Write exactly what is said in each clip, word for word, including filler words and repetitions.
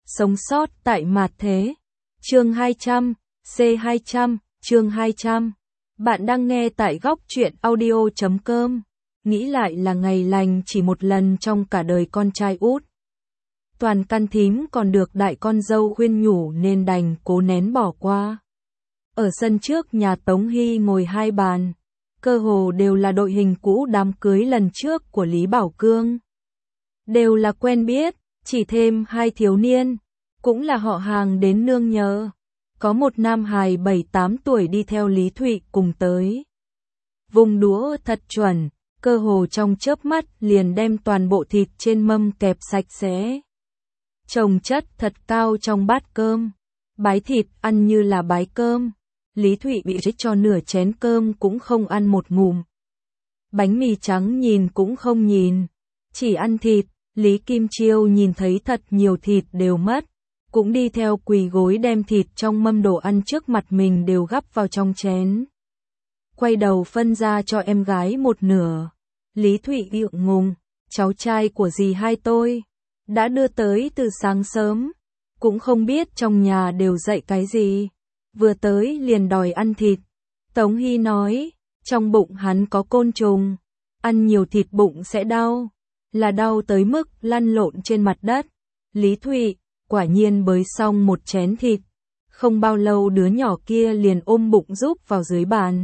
Sống sót tại mạt thế. Chương hai trăm, C hai trăm, chương hai trăm. Bạn đang nghe tại góc truyện audio chấm com. Nghĩ lại là ngày lành chỉ một lần trong cả đời con trai út. Toàn căn thím còn được đại con dâu khuyên nhủ nên đành cố nén bỏ qua. Ở sân trước nhà Tống Hy ngồi hai bàn, cơ hồ đều là đội hình cũ đám cưới lần trước của Lý Bảo Cương. Đều là quen biết, chỉ thêm hai thiếu niên, cũng là họ hàng đến nương nhờ. Có một nam hài bảy tám tuổi đi theo Lý Thụy cùng tới. Vùng đũa thật chuẩn, cơ hồ trong chớp mắt liền đem toàn bộ thịt trên mâm kẹp sạch sẽ. Chồng chất thật cao trong bát cơm, bái thịt ăn như là bái cơm. Lý Thụy bị rích cho nửa chén cơm cũng không ăn một ngụm. Bánh mì trắng nhìn cũng không nhìn, chỉ ăn thịt. Lý Kim Chiêu nhìn thấy thật nhiều thịt đều mất, cũng đi theo quỳ gối đem thịt trong mâm đồ ăn trước mặt mình đều gắp vào trong chén. Quay đầu phân ra cho em gái một nửa. Lý Thụy ngượng ngùng, cháu trai của dì hai tôi đã đưa tới từ sáng sớm, cũng không biết trong nhà đều dạy cái gì, vừa tới liền đòi ăn thịt. Tống Hy nói, trong bụng hắn có côn trùng, ăn nhiều thịt bụng sẽ đau, là đau tới mức lăn lộn trên mặt đất. Lý Thụy quả nhiên bới xong một chén thịt, không bao lâu đứa nhỏ kia liền ôm bụng rúc vào dưới bàn.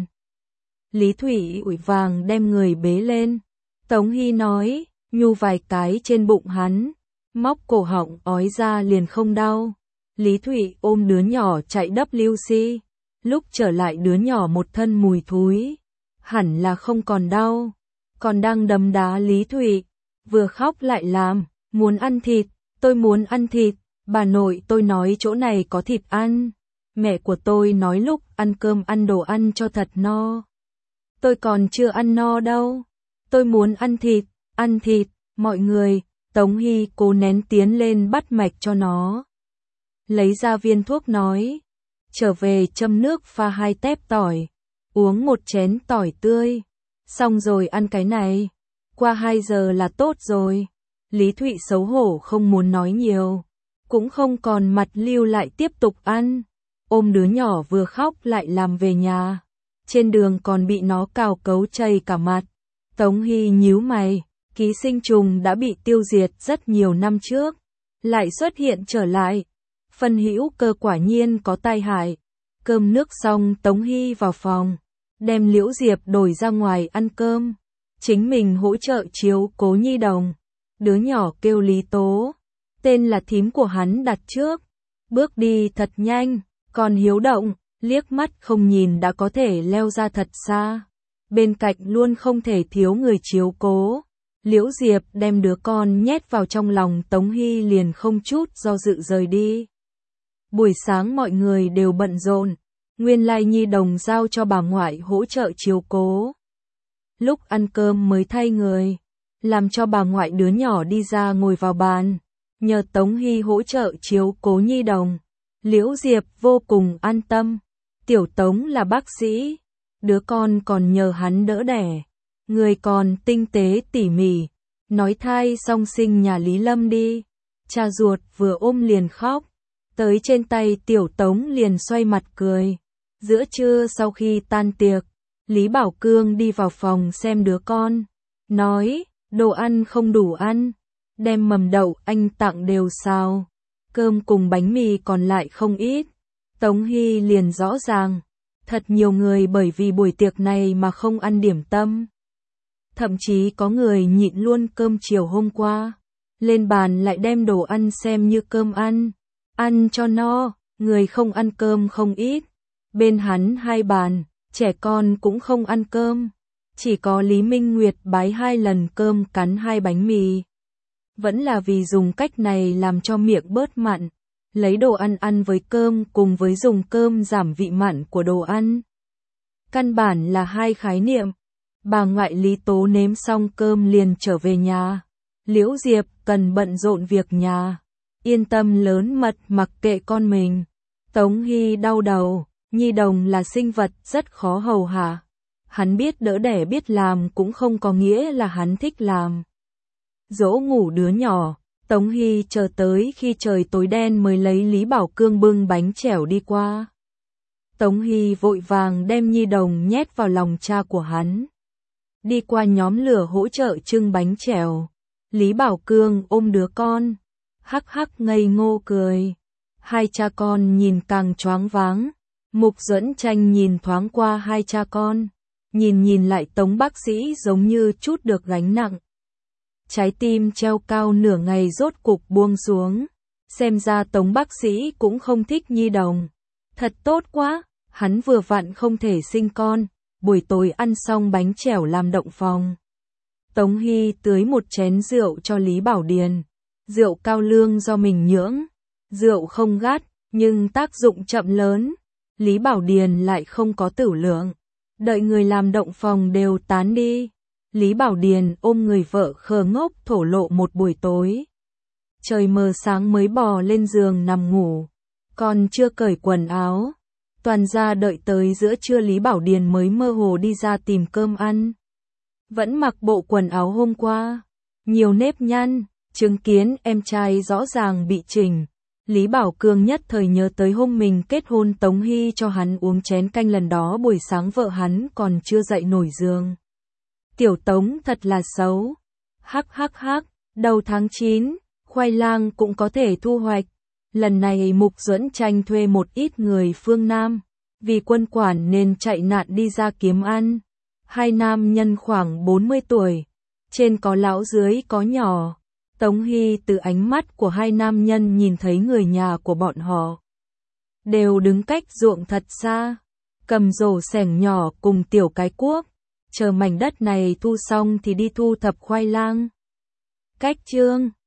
Lý Thụy ủi vàng đem người bế lên. Tống Hy nói, nhu vài cái trên bụng hắn, móc cổ họng ói ra liền không đau. Lý Thụy ôm đứa nhỏ chạy W C, lúc trở lại đứa nhỏ một thân mùi thúi, hẳn là không còn đau, còn đang đấm đá Lý Thụy, vừa khóc lại làm, muốn ăn thịt, tôi muốn ăn thịt, bà nội tôi nói chỗ này có thịt ăn, mẹ của tôi nói lúc ăn cơm ăn đồ ăn cho thật no. Tôi còn chưa ăn no đâu, tôi muốn ăn thịt, ăn thịt, mọi người. Tống Hy cố nén tiến lên bắt mạch cho nó. Lấy ra viên thuốc nói, trở về châm nước pha hai tép tỏi, uống một chén tỏi tươi, xong rồi ăn cái này, qua hai giờ là tốt rồi. Lý Thụy xấu hổ không muốn nói nhiều, cũng không còn mặt lưu lại tiếp tục ăn, ôm đứa nhỏ vừa khóc lại làm về nhà, trên đường còn bị nó cào cấu chảy cả mặt. Tống Hy nhíu mày, ký sinh trùng đã bị tiêu diệt rất nhiều năm trước, lại xuất hiện trở lại. Phân hữu cơ quả nhiên có tai hại. Cơm nước xong Tống Hy vào phòng, đem Liễu Diệp đổi ra ngoài ăn cơm, chính mình hỗ trợ chiếu cố nhi đồng. Đứa nhỏ kêu Lý Tố, tên là thím của hắn đặt trước, bước đi thật nhanh, còn hiếu động, liếc mắt không nhìn đã có thể leo ra thật xa. Bên cạnh luôn không thể thiếu người chiếu cố. Liễu Diệp đem đứa con nhét vào trong lòng Tống Hy liền không chút do dự rời đi. Buổi sáng mọi người đều bận rộn, nguyên lai nhi đồng giao cho bà ngoại hỗ trợ chiếu cố. Lúc ăn cơm mới thay người, làm cho bà ngoại đứa nhỏ đi ra ngồi vào bàn, nhờ Tống Hy hỗ trợ chiếu cố nhi đồng. Liễu Diệp vô cùng an tâm, tiểu Tống là bác sĩ, đứa con còn nhờ hắn đỡ đẻ. Người còn tinh tế tỉ mỉ, nói thai xong sinh nhà Lý Lâm đi. Cha ruột vừa ôm liền khóc, tới trên tay tiểu Tống liền xoay mặt cười. Giữa trưa sau khi tan tiệc, Lý Bảo Cương đi vào phòng xem đứa con, nói, đồ ăn không đủ ăn, đem mầm đậu anh tặng đều xào, cơm cùng bánh mì còn lại không ít. Tống Hy liền rõ ràng, thật nhiều người bởi vì buổi tiệc này mà không ăn điểm tâm. Thậm chí có người nhịn luôn cơm chiều hôm qua, lên bàn lại đem đồ ăn xem như cơm ăn, ăn cho no, người không ăn cơm không ít. Bên hắn hai bàn, trẻ con cũng không ăn cơm, chỉ có Lý Minh Nguyệt bái hai lần cơm cắn hai bánh mì. Vẫn là vì dùng cách này làm cho miệng bớt mặn, lấy đồ ăn ăn với cơm cùng với dùng cơm giảm vị mặn của đồ ăn. Căn bản là hai khái niệm. Bà ngoại Lý Tố nếm xong cơm liền trở về nhà. Liễu Diệp cần bận rộn việc nhà, yên tâm lớn mật mặc kệ con mình. Tống Hy đau đầu, nhi đồng là sinh vật rất khó hầu hạ. Hắn biết đỡ đẻ biết làm cũng không có nghĩa là hắn thích làm. Dỗ ngủ đứa nhỏ, Tống Hy chờ tới khi trời tối đen mới lấy Lý Bảo Cương bưng bánh chèo đi qua. Tống Hy vội vàng đem nhi đồng nhét vào lòng cha của hắn. Đi qua nhóm lửa hỗ trợ trưng bánh chèo. Lý Bảo Cương ôm đứa con. Hắc hắc ngây ngô cười. Hai cha con nhìn càng choáng váng. Mục Duẫn Tranh nhìn thoáng qua hai cha con. Nhìn nhìn lại Tống bác sĩ giống như chút được gánh nặng. Trái tim treo cao nửa ngày rốt cục buông xuống. Xem ra Tống bác sĩ cũng không thích nhi đồng. Thật tốt quá, hắn vừa vặn không thể sinh con. Buổi tối ăn xong bánh chèo làm động phòng. Tống Hy tưới một chén rượu cho Lý Bảo Điền. Rượu cao lương do mình nhưỡng. Rượu không gắt, nhưng tác dụng chậm lớn. Lý Bảo Điền lại không có tửu lượng. Đợi người làm động phòng đều tán đi. Lý Bảo Điền ôm người vợ khờ ngốc thổ lộ một buổi tối. Trời mờ sáng mới bò lên giường nằm ngủ. Còn chưa cởi quần áo. Toàn ra đợi tới giữa trưa Lý Bảo Điền mới mơ hồ đi ra tìm cơm ăn. Vẫn mặc bộ quần áo hôm qua. Nhiều nếp nhăn, chứng kiến em trai rõ ràng bị chỉnh. Lý Bảo Cương nhất thời nhớ tới hôm mình kết hôn Tống Hy cho hắn uống chén canh lần đó buổi sáng vợ hắn còn chưa dậy nổi giường. Tiểu Tống thật là xấu. Hắc hắc hắc, đầu tháng chín, khoai lang cũng có thể thu hoạch. Lần này Mục Duẫn Tranh thuê một ít người phương Nam, vì quân quản nên chạy nạn đi ra kiếm ăn. Hai nam nhân khoảng bốn mươi tuổi, trên có lão dưới có nhỏ. Tống Hy từ ánh mắt của hai nam nhân nhìn thấy người nhà của bọn họ. Đều đứng cách ruộng thật xa, cầm rổ xẻng nhỏ cùng tiểu cái cuốc. Chờ mảnh đất này thu xong thì đi thu thập khoai lang. Cách chương